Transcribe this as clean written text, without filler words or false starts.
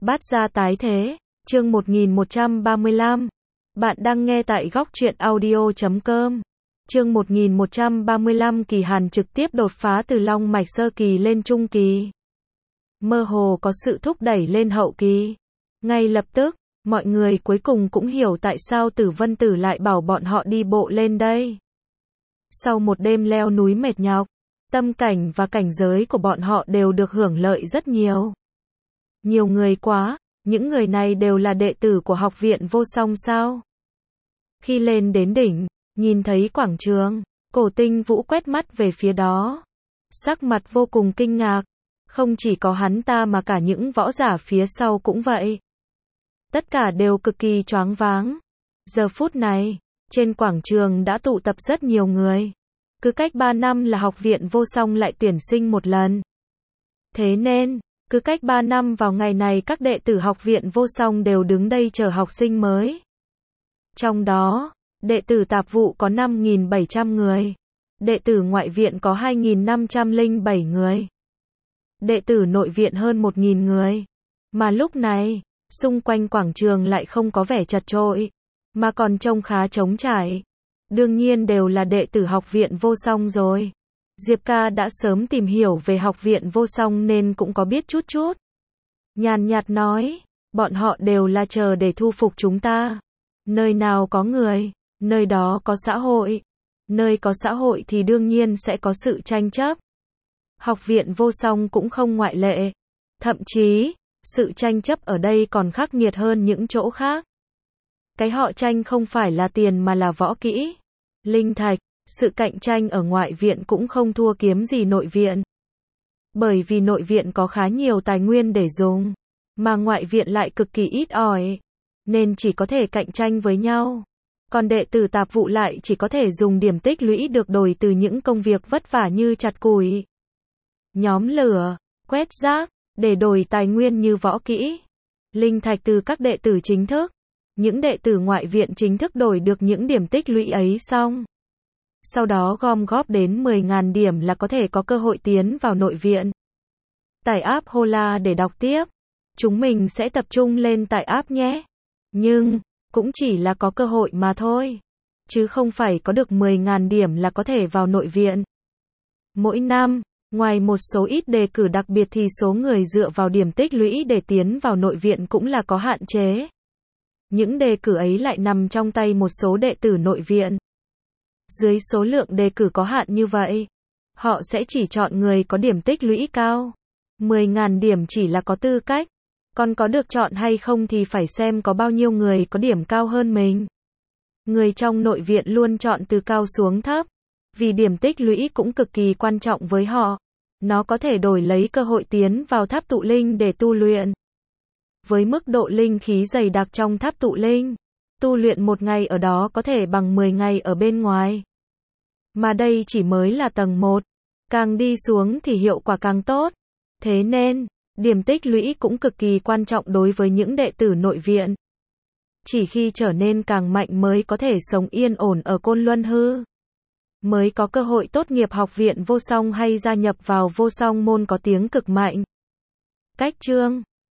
Bát gia tái thế, chương 1135. Bạn đang nghe tại góc truyện audio.com. Chương 1135 Kỳ Hàn trực tiếp đột phá từ Long mạch sơ kỳ lên trung kỳ. Mơ hồ có sự thúc đẩy lên hậu kỳ. Ngay lập tức, mọi người cuối cùng cũng hiểu tại sao Tử Vân Tử lại bảo bọn họ đi bộ lên đây. Sau một đêm leo núi mệt nhọc, tâm cảnh và cảnh giới của bọn họ đều được hưởng lợi rất nhiều. Nhiều người quá, những người này đều là đệ tử của học viện vô song sao? Khi lên đến đỉnh, nhìn thấy quảng trường, Cổ Tinh Vũ quét mắt về phía đó. Sắc mặt vô cùng kinh ngạc. Không chỉ có hắn ta mà cả những võ giả phía sau cũng vậy. Tất cả đều cực kỳ choáng váng. Giờ phút này, trên quảng trường đã tụ tập rất nhiều người. Cứ cách 3 năm là học viện vô song lại tuyển sinh một lần. Thế nên, cứ cách 3 năm vào ngày này các đệ tử học viện vô song đều đứng đây chờ học sinh mới. Trong đó, đệ tử tạp vụ có 5.700 người. Đệ tử ngoại viện có 2.507 người. Đệ tử nội viện hơn 1.000 người. Mà lúc này, xung quanh quảng trường lại không có vẻ chật chội, mà còn trông khá trống trải. Đương nhiên đều là đệ tử học viện vô song rồi. Diệp ca đã sớm tìm hiểu về học viện vô song nên cũng có biết chút chút. Nhàn nhạt nói, bọn họ đều là chờ để thu phục chúng ta. Nơi nào có người, nơi đó có xã hội. Nơi có xã hội thì đương nhiên sẽ có sự tranh chấp. Học viện vô song cũng không ngoại lệ. Thậm chí, sự tranh chấp ở đây còn khắc nghiệt hơn những chỗ khác. Cái họ tranh không phải là tiền mà là võ kỹ, linh thạch. Sự cạnh tranh ở ngoại viện cũng không thua kém gì nội viện. Bởi vì nội viện có khá nhiều tài nguyên để dùng, mà ngoại viện lại cực kỳ ít ỏi, nên chỉ có thể cạnh tranh với nhau. Còn đệ tử tạp vụ lại chỉ có thể dùng điểm tích lũy được đổi từ những công việc vất vả như chặt củi, nhóm lửa, quét rác, để đổi tài nguyên như võ kỹ, linh thạch từ các đệ tử chính thức. Những đệ tử ngoại viện chính thức đổi được những điểm tích lũy ấy xong. Sau đó gom góp đến 10.000 điểm là có thể có cơ hội tiến vào nội viện. Tải app Hola để đọc tiếp. Chúng mình sẽ tập trung lên tải app nhé. Nhưng, cũng chỉ là có cơ hội mà thôi. Chứ không phải có được 10.000 điểm là có thể vào nội viện. Mỗi năm, ngoài một số ít đề cử đặc biệt thì số người dựa vào điểm tích lũy để tiến vào nội viện cũng là có hạn chế. Những đề cử ấy lại nằm trong tay một số đệ tử nội viện. Dưới số lượng đề cử có hạn như vậy, họ sẽ chỉ chọn người có điểm tích lũy cao. 10.000 điểm chỉ là có tư cách, còn có được chọn hay không thì phải xem có bao nhiêu người có điểm cao hơn mình. Người trong nội viện luôn chọn từ cao xuống thấp, vì điểm tích lũy cũng cực kỳ quan trọng với họ. Nó có thể đổi lấy cơ hội tiến vào tháp tụ linh để tu luyện. Với mức độ linh khí dày đặc trong tháp tụ linh, tu luyện một ngày ở đó có thể bằng 10 ngày ở bên ngoài. Mà đây chỉ mới là tầng 1. Càng đi xuống thì hiệu quả càng tốt. Thế nên, điểm tích lũy cũng cực kỳ quan trọng đối với những đệ tử nội viện. Chỉ khi trở nên càng mạnh mới có thể sống yên ổn ở Côn Luân Hư. Mới có cơ hội tốt nghiệp học viện vô song hay gia nhập vào vô song môn có tiếng cực mạnh. Cách chương